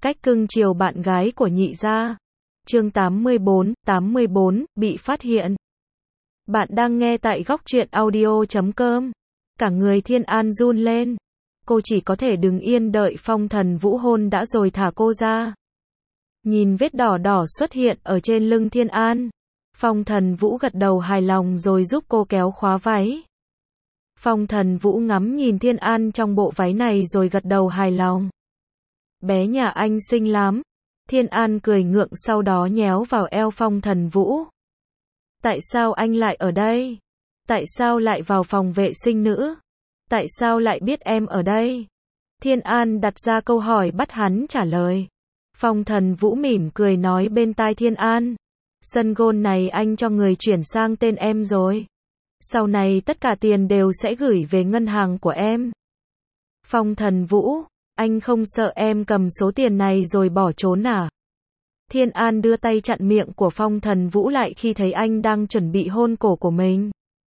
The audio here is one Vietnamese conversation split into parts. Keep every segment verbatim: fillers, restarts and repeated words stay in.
cách cưng chiều bạn gái của nhị gia. Chương tám mươi bốn, tám mươi bốn, bị phát hiện. Bạn đang nghe tại góc truyện audio chấm com. Cả người Thiên An run lên. Cô chỉ có thể đứng yên đợi Phong Thần Vũ hôn đã rồi thả cô ra. Nhìn vết đỏ đỏ xuất hiện ở trên lưng Thiên An. Phong Thần Vũ gật đầu hài lòng rồi giúp cô kéo khóa váy. Phong Thần Vũ ngắm nhìn Thiên An trong bộ váy này rồi gật đầu hài lòng. Bé nhà anh xinh lắm. Thiên An cười ngượng sau đó nhéo vào eo Phong Thần Vũ. Tại sao anh lại ở đây? Tại sao lại vào phòng vệ sinh nữ? Tại sao lại biết em ở đây? Thiên An đặt ra câu hỏi bắt hắn trả lời. Phong Thần Vũ mỉm cười nói bên tai Thiên An. Sân golf này anh cho người chuyển sang tên em rồi. Sau này tất cả tiền đều sẽ gửi về ngân hàng của em. Phong Thần Vũ, anh không sợ em cầm số tiền này rồi bỏ trốn à? Thiên An đưa tay chặn miệng của Phong Thần Vũ lại khi thấy anh đang chuẩn bị hôn cổ của mình.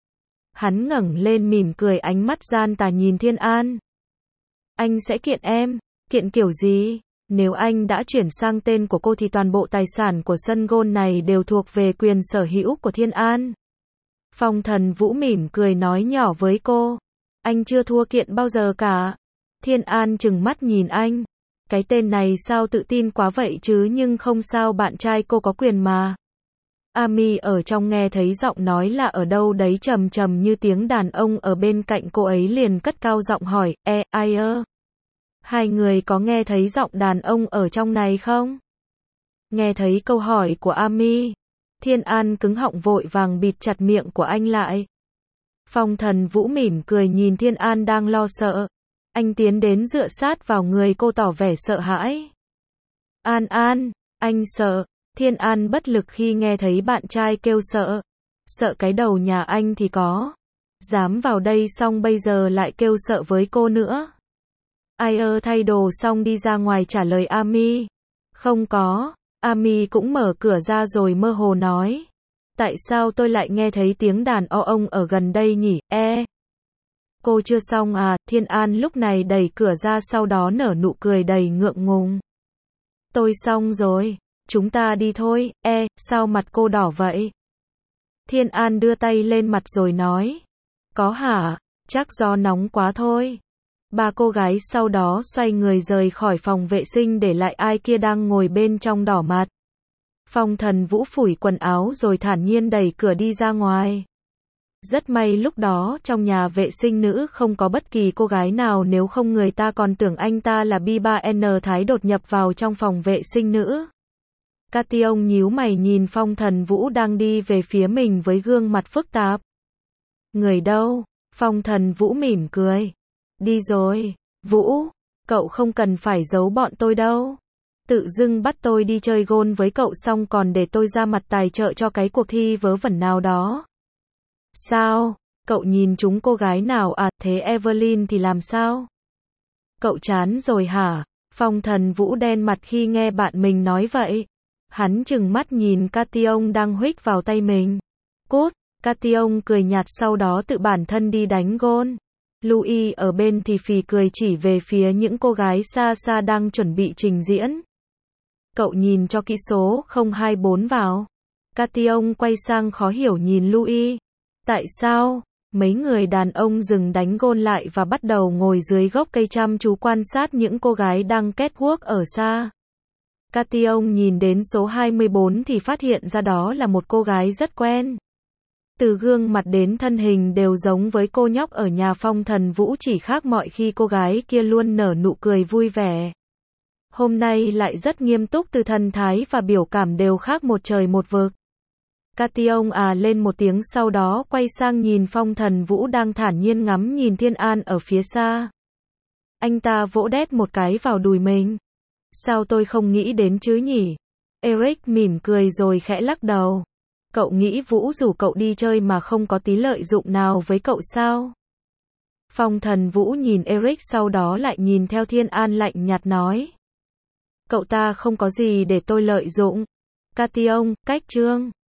Hắn ngẩng lên mỉm cười ánh mắt gian tà nhìn Thiên An. Anh sẽ kiện em, kiện kiểu gì? Nếu anh đã chuyển sang tên của cô thì toàn bộ tài sản của sân golf này đều thuộc về quyền sở hữu của Thiên An. Phong Thần Vũ mỉm cười nói nhỏ với cô. Anh chưa thua kiện bao giờ cả. Thiên An trừng mắt nhìn anh. Cái tên này sao tự tin quá vậy chứ nhưng không sao bạn trai cô có quyền mà. Ami ở trong nghe thấy giọng nói là ở đâu đấy trầm trầm như tiếng đàn ông ở bên cạnh cô ấy liền cất cao giọng hỏi, e, ai ơ? Hai người có nghe thấy giọng đàn ông ở trong này không? Nghe thấy câu hỏi của Ami. Thiên An cứng họng vội vàng bịt chặt miệng của anh lại. Phong Thần Vũ mỉm cười nhìn Thiên An đang lo sợ. Anh tiến đến dựa sát vào người cô tỏ vẻ sợ hãi. An An, anh sợ. Thiên An bất lực khi nghe thấy bạn trai kêu sợ. Sợ cái đầu nhà anh thì có. Dám vào đây xong bây giờ lại kêu sợ với cô nữa. Ai ơ thay đồ xong đi ra ngoài trả lời Ami. Không có. Ami cũng mở cửa ra rồi mơ hồ nói. Tại sao tôi lại nghe thấy tiếng đàn o ông ở gần đây nhỉ, e? Cô chưa xong à? Thiên An lúc này đẩy cửa ra sau đó nở nụ cười đầy ngượng ngùng. Tôi xong rồi, chúng ta đi thôi, e, sao mặt cô đỏ vậy? Thiên An đưa tay lên mặt rồi nói. Có hả? Chắc do nóng quá thôi. Ba cô gái sau đó xoay người rời khỏi phòng vệ sinh để lại ai kia đang ngồi bên trong đỏ mặt. Phong Thần Vũ phủi quần áo rồi thản nhiên đẩy cửa đi ra ngoài. Rất may lúc đó trong nhà vệ sinh nữ không có bất kỳ cô gái nào nếu không người ta còn tưởng anh ta là bi ba en Thái đột nhập vào trong phòng vệ sinh nữ. Cation nhíu mày nhìn Phong Thần Vũ đang đi về phía mình với gương mặt phức tạp. Người đâu? Phong Thần Vũ mỉm cười. Đi rồi, Vũ, cậu không cần phải giấu bọn tôi đâu. Tự dưng bắt tôi đi chơi golf với cậu xong còn để tôi ra mặt tài trợ cho cái cuộc thi vớ vẩn nào đó. Sao? Cậu nhìn chúng cô gái nào à? Thế Evelyn thì làm sao? Cậu chán rồi hả? Phong Thần Vũ đen mặt khi nghe bạn mình nói vậy. Hắn trừng mắt nhìn Cation đang huých vào tay mình. Cút! Cation cười nhạt sau đó tự bản thân đi đánh golf. Louis ở bên thì phì cười chỉ về phía những cô gái xa xa đang chuẩn bị trình diễn. Cậu nhìn cho kỹ số không hai bốn vào. Cation quay sang khó hiểu nhìn Louis. Tại sao? Mấy người đàn ông dừng đánh golf lại và bắt đầu ngồi dưới gốc cây chăm chú quan sát những cô gái đang catwalk ở xa. Cation nhìn đến số hai mươi bốn thì phát hiện ra đó là một cô gái rất quen. Từ gương mặt đến thân hình đều giống với cô nhóc ở nhà Phong Thần Vũ chỉ khác mọi khi cô gái kia luôn nở nụ cười vui vẻ. Hôm nay lại rất nghiêm túc từ thần thái và biểu cảm đều khác một trời một vực. Cation à lên một tiếng sau đó quay sang nhìn Phong Thần Vũ đang thản nhiên ngắm nhìn Thiên An ở phía xa. Anh ta vỗ đét một cái vào đùi mình. Sao tôi không nghĩ đến chứ nhỉ? Eric mỉm cười rồi khẽ lắc đầu. Cậu nghĩ Vũ rủ cậu đi chơi mà không có tí lợi dụng nào với cậu sao? Phong Thần Vũ nhìn Eric sau đó lại nhìn theo Thiên An lạnh nhạt nói. Cậu ta không có gì để tôi lợi dụng. Cation, cách chương.